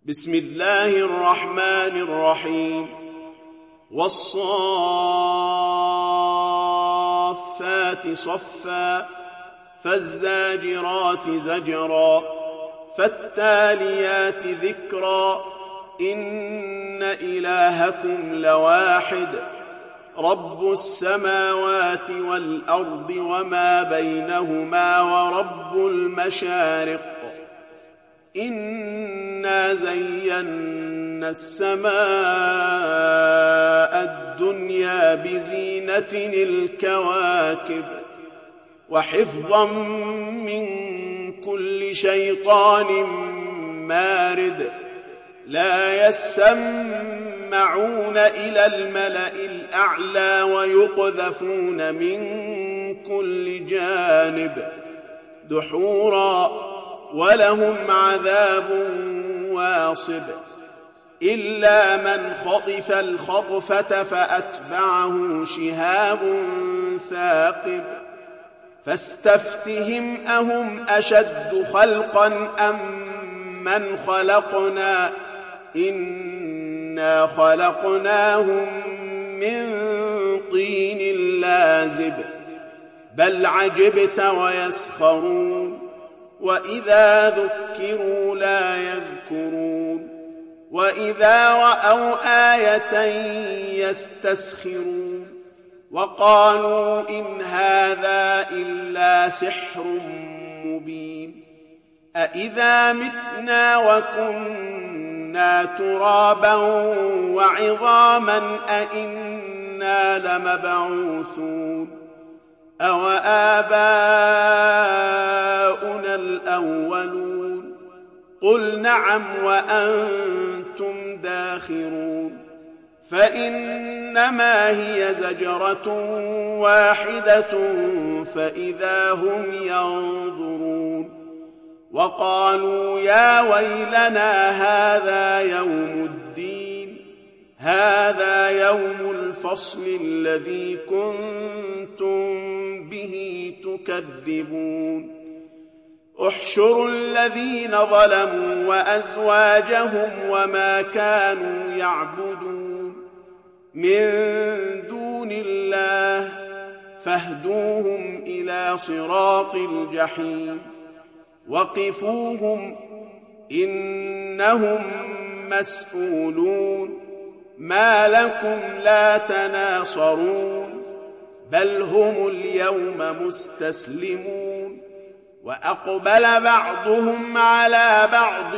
بسم الله الرحمن الرحيم والصافات صفا فالزاجرات زجرا فالتاليات ذكرا إن إلهكم لواحد رب السماوات والأرض وما بينهما ورب المشارق إنا زينا السماء الدنيا بزينة الكواكب وحفظا من كل شيطان مارد لا يسمعون إلى الملأ الأعلى ويقذفون من كل جانب دحورا ولهم عذاب واصب إلا من خطف الخطفة فأتبعه شهاب ثاقب فاستفتهم أهم أشد خلقا أم من خلقنا إنا خلقناهم من طين لازب بل عجبت ويسخرون وإذا ذكروا لا يذكرون وإذا رأوا آية يستسخرون وقالوا إن هذا إلا سحر مبين أإذا متنا وكنا ترابا وعظاما أإنا لمبعوثون أوآباؤنا الأولون قل نعم وأنتم داخرون فإنما هي زجرة واحدة فإذا هم ينظرون وقالوا يا ويلنا هذا يوم الدين هذا يوم الفصل الذي كنتم به تكذبون احشروا الذين ظلموا وأزواجهم وما كانوا يعبدون من دون الله فاهدوهم إلى صراط الجحيم وقفوهم إنهم مسؤولون ما لكم لا تناصرون بل هم اليوم مستسلمون وأقبل بعضهم على بعض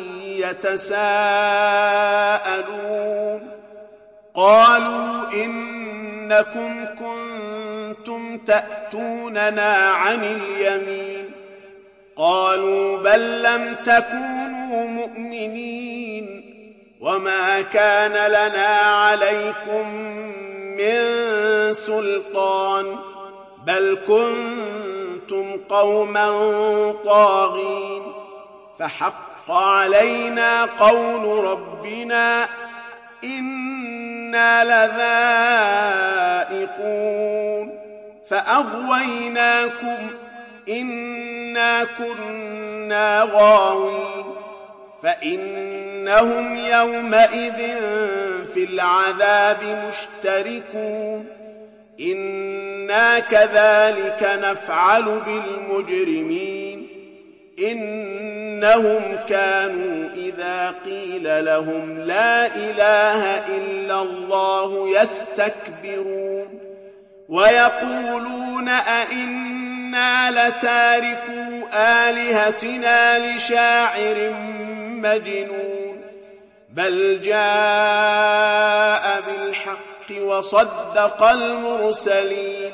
يتساءلون قالوا إنكم كنتم تأتوننا عن اليمين قالوا بل لم تكونوا مؤمنين وما كان لنا عليكم من سلطان بل كنتم قوما طاغين فحق علينا قول ربنا إنا لذائقون فأغويناكم إنا كنا غاوين فإنهم يومئذ في العذاب مشتركون إنا كذلك نفعل بالمجرمين إنهم كانوا إذا قيل لهم لا إله إلا الله يستكبرون ويقولون أئنا لتاركو آلهتنا لشاعر مجنون بل جاء بالحق وصدق المرسلين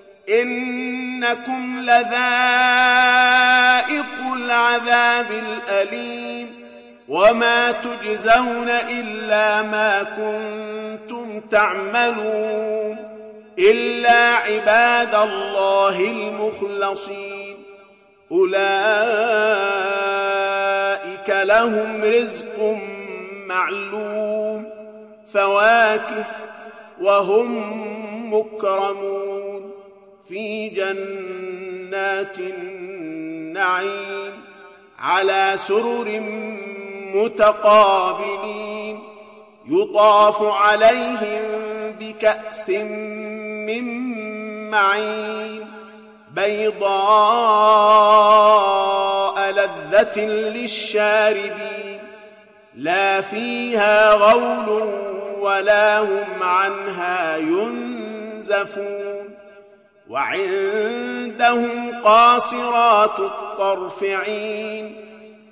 إنكم لذائق العذاب الأليم وما تجزون إلا ما كنتم تعملون إلا عباد الله المخلصين أولئك لهم رزق معلوم فواكه وهم مكرمون في جنات النعيم على سرر متقابلين يطاف عليهم بكأس من معين بيضاء لذة للشاربين لا فيها غول ولا هم عنها ينزفون وعندهم قاصرات الطرف عين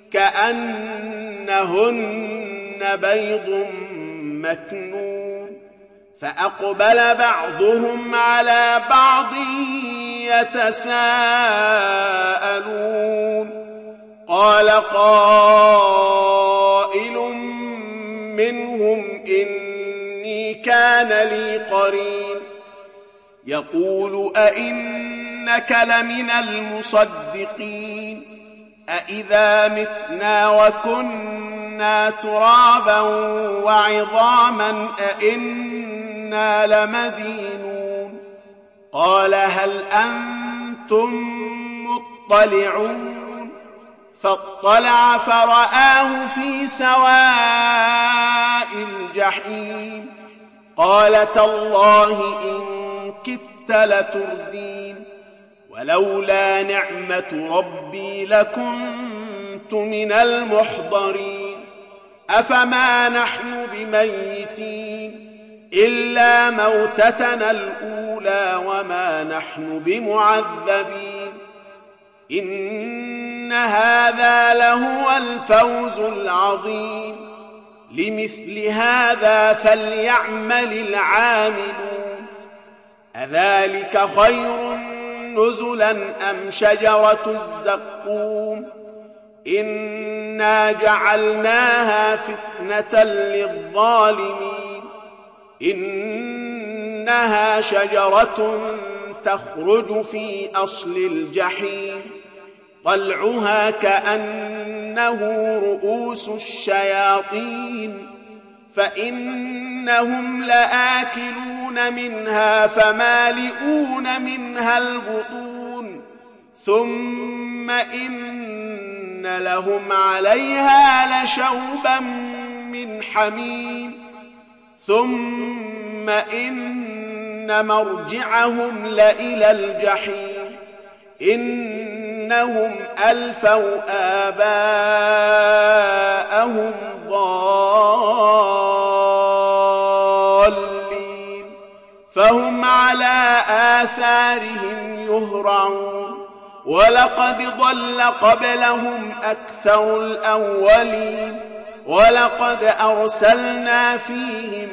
كأنهن بيض مكنون فأقبل بعضهم على بعض يتساءلون قال قائل منهم إني كان لي قرين يقول أئنك لمن المصدقين أئذا متنا وكنا ترابا وعظاما أئنا لمدينون قال هل أنتم مطلعون فاطلع فرآه في سواء الجحيم قال تالله إن كدت لتردين ولولا نعمة ربي لكنت من المحضرين أفما نحن بميتين إلا موتتنا الأولى وما نحن بمعذبين إن هذا لهو الفوز العظيم لمثل هذا فليعمل العاملون أذلك خير نزلا أم شجرة الزقوم إنا جعلناها فتنة للظالمين إنها شجرة تخرج في أصل الجحيم طلعها كأنه رؤوس الشياطين فإنهم لآكلون منها فمالئون منها البطون ثم إن لهم عليها لشوبا من حميم ثم إن مرجعهم لإلى الجحيم إنهم ألفوا آباءهم ضالين فهم على آثارهم يهرعون ولقد ضل قبلهم أكثر الأولين ولقد أرسلنا فيهم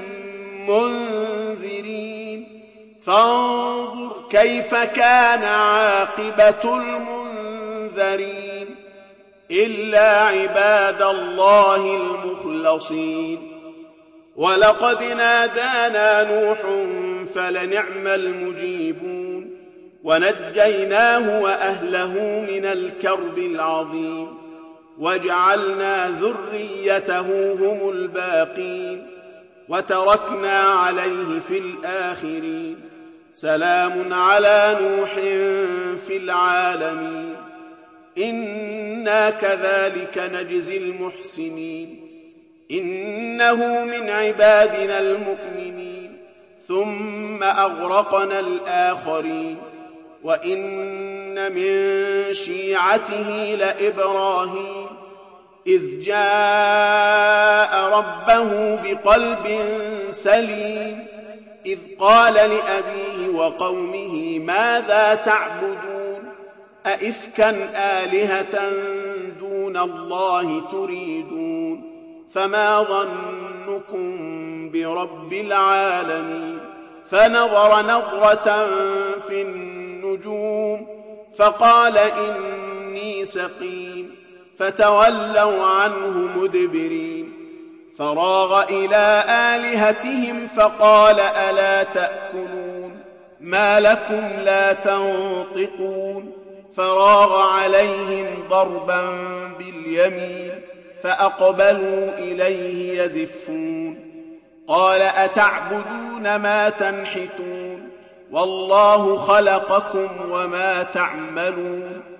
منذرين فانظر كيف كان عاقبة المنذرين إلا عباد الله المخلصين ولقد نادانا نوح فلنعم المجيبون ونجيناه وأهله من الكرب العظيم وجعلنا ذريته هم الباقين وتركنا عليه في الآخرين سلام على نوح في العالمين إنا كذلك نجزي المحسنين إنه من عبادنا المؤمنين ثم أغرقنا الآخرين وإن من شيعته لإبراهيم إذ جاء ربه بقلب سليم إذ قال لأبيه وقومه ماذا تعبدون أئفكا آلهة دون الله تريدون فما ظنكم برب العالمين فنظر نظرة في النجوم فقال إني سقيم فتولوا عنه مدبرين فراغ إلى آلهتهم فقال ألا تأكلون ما لكم لا تنطقون فراغ عليهم ضربا باليمين فأقبلوا إليه يزفون قال أتعبدون ما تنحتون والله خلقكم وما تعملون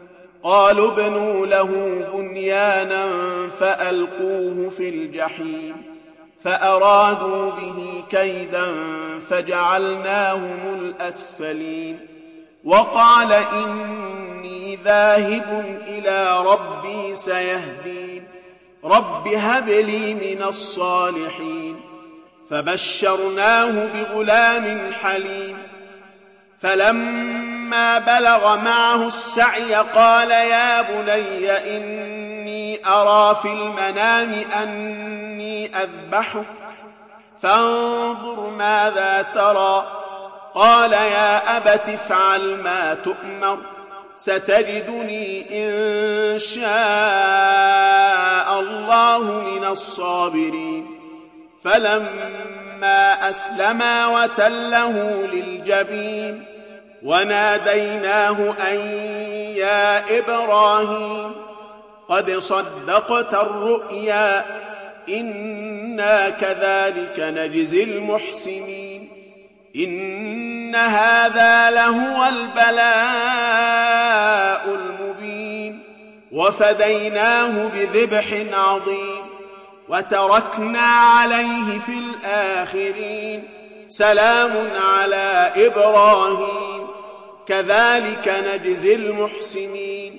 قالوا ابنوا له بنيانا فألقوه في الجحيم فأرادوا به كيدا فجعلناهم الأسفلين وقال إني ذاهب إلى ربي سيهدين رب هب لي من الصالحين فبشرناه بغلام حليم فلما بلغ معه السعي قال يا بني إني أرى في المنام أني أذبحك فانظر ماذا ترى قال يا أبت افعل ما تؤمر ستجدني إن شاء الله من الصابرين فلما أسلما وتله للجبين وناديناه أن يا إبراهيم قد صدقت الرؤيا إنا كذلك نجزي المحسنين إن هذا لهو البلاء المبين وفديناه بذبح عظيم وتركنا عليه في الآخرين سلام على إبراهيم كذلك نجزي المحسنين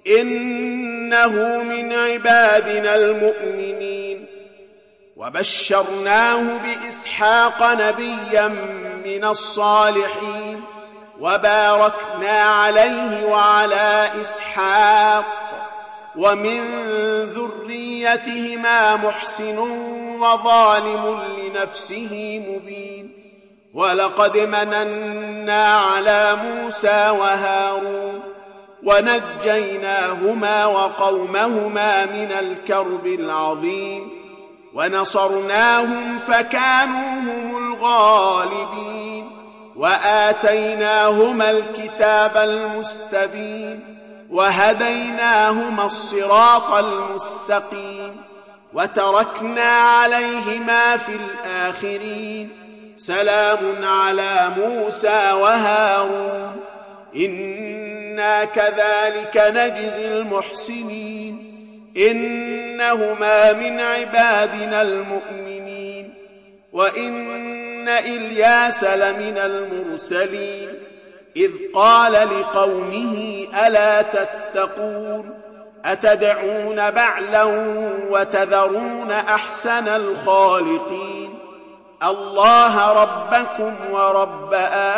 إنه من عبادنا المؤمنين وبشرناه بإسحاق نبيا من الصالحين وباركنا عليه وعلى إسحاق ومن ذريتهما محسن وظالم لنفسه مبين ولقد مننا على موسى وهارون ونجيناهما وقومهما من الكرب العظيم ونصرناهم فكانوا هم الغالبين وآتيناهما الكتاب المستبين وهديناهما الصراط المستقيم وتركنا عليهما في الآخرين سلام على موسى وهارون إنا كذلك نجزي المحسنين إنهما من عبادنا المؤمنين وإن إلياس لمن المرسلين إذ قال لقومه ألا تتقون أتدعون بعلا وتذرون أحسن الخالقين الله ربكم ورب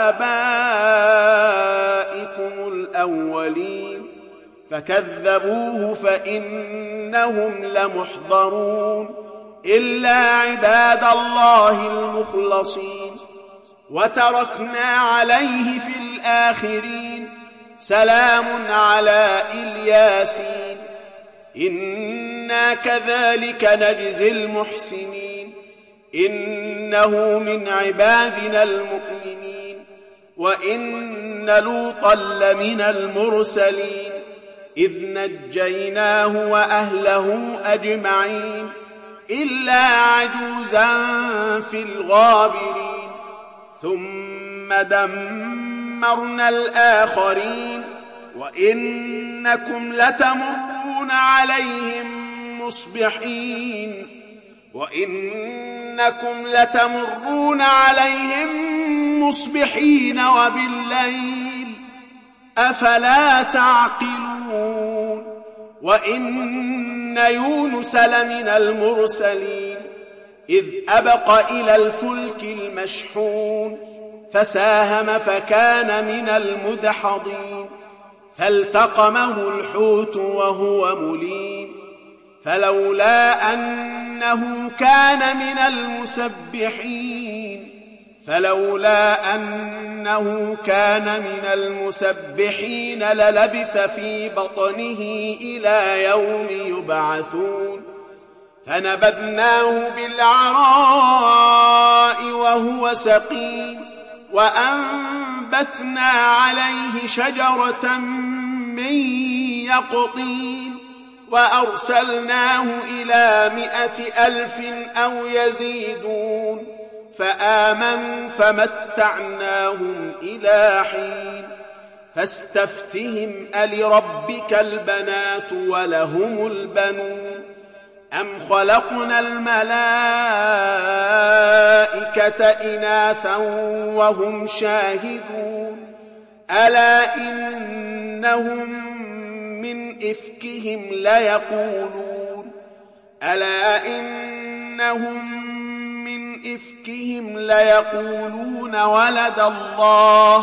آبائكم الأولين فكذبوه فإنهم لمحضرون إلا عباد الله المخلصين وتركنا عليه في الآخرين سلام على إلياسين إنا كذلك نجزي المحسنين إنه من عبادنا المؤمنين وإن لوطا لمن المرسلين إذ نجيناه وأهله أجمعين إلا عجوزا في الغابرين ثم دمرنا الآخرين وإنكم لتمرون عليهم مصبحين وبالليل أفلا تعقلون وإن يونس لمن المرسلين إذ أبق إلى الفلك المشحون فساهم فكان من المدحضين فالتقمه الحوت وهو مليم فلولا أنه كان من المسبحين للبث في بطنه إلى يوم يبعثون فنبذناه بالعراء وهو سقيم وأنبتنا عليه شجرة من يقطين وأرسلناه إلى 100,000 أو يزيدون فآمنوا فمتعناهم إلى حين فاستفتهم ألربك البنات ولهم البنون أم خلقنا الملائكة إناثا وهم شاهدون ألا إنهم من إفكهم ليقولون ألا إنهم من إفكهم ليقولون ولد الله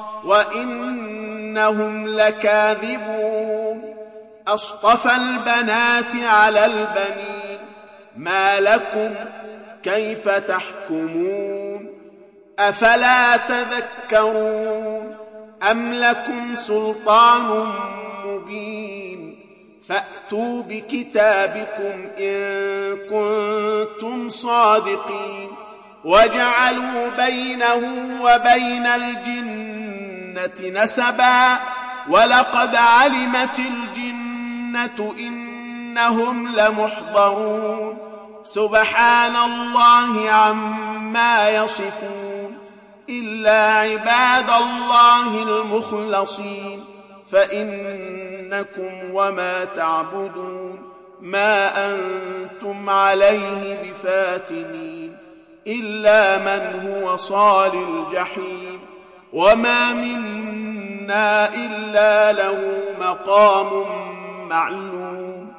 وإنهم لكاذبون أصطفى البنات على البنين ما لكم كيف تحكمون أفلا تذكرون أم لكم سلطان مبين فأتوا بكتابكم إن كنتم صادقين وجعلوا بينه وبين الجنة نسبا ولقد علمت الجنة إنهم لمحضرون سبحان الله عما يصفون إلا عباد الله المخلصين فإنكم وما تعبدون ما أنتم عليه بفاتنين إلا من هو صال الجحيم وما منا إلا له مقام معلوم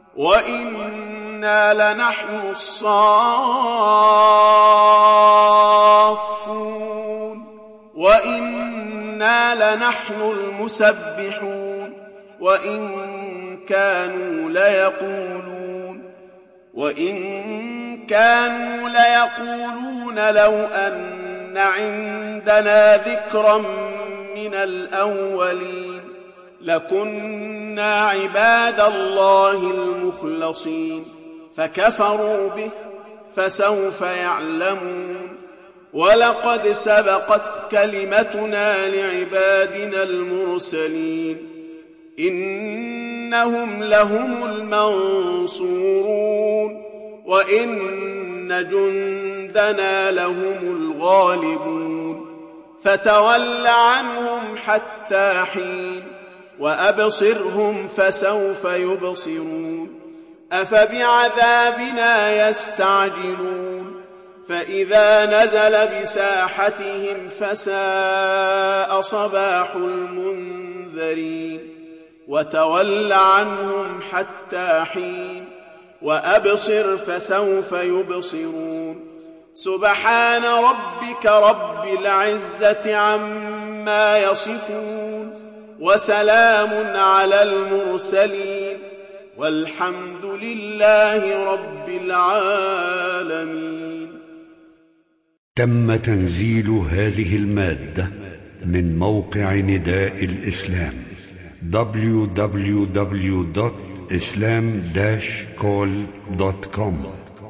وإنا لنحن الصافون وإنا لنحن المسبحون وإن كانوا ليقولون لو أن عندنا ذكرا من الأولين لكنا عباد الله المخلصين فكفروا به فسوف يعلمون ولقد سبقت كلمتنا لعبادنا المرسلين إنهم لهم المنصورون وإن جندنا لهم الغالبون فتول عنهم حتى حين وأبصرهم فسوف يبصرون أفبعذابنا يستعجلون فإذا نزل بساحتهم فساء صباح المنذرين وتول عنهم حتى حين وأبصر فسوف يبصرون سبحان ربك رب العزة عما يصفون وسلام على المرسلين والحمد لله رب العالمين. تم تنزيل هذه المادة من موقع نداء الإسلام www.islam-call.com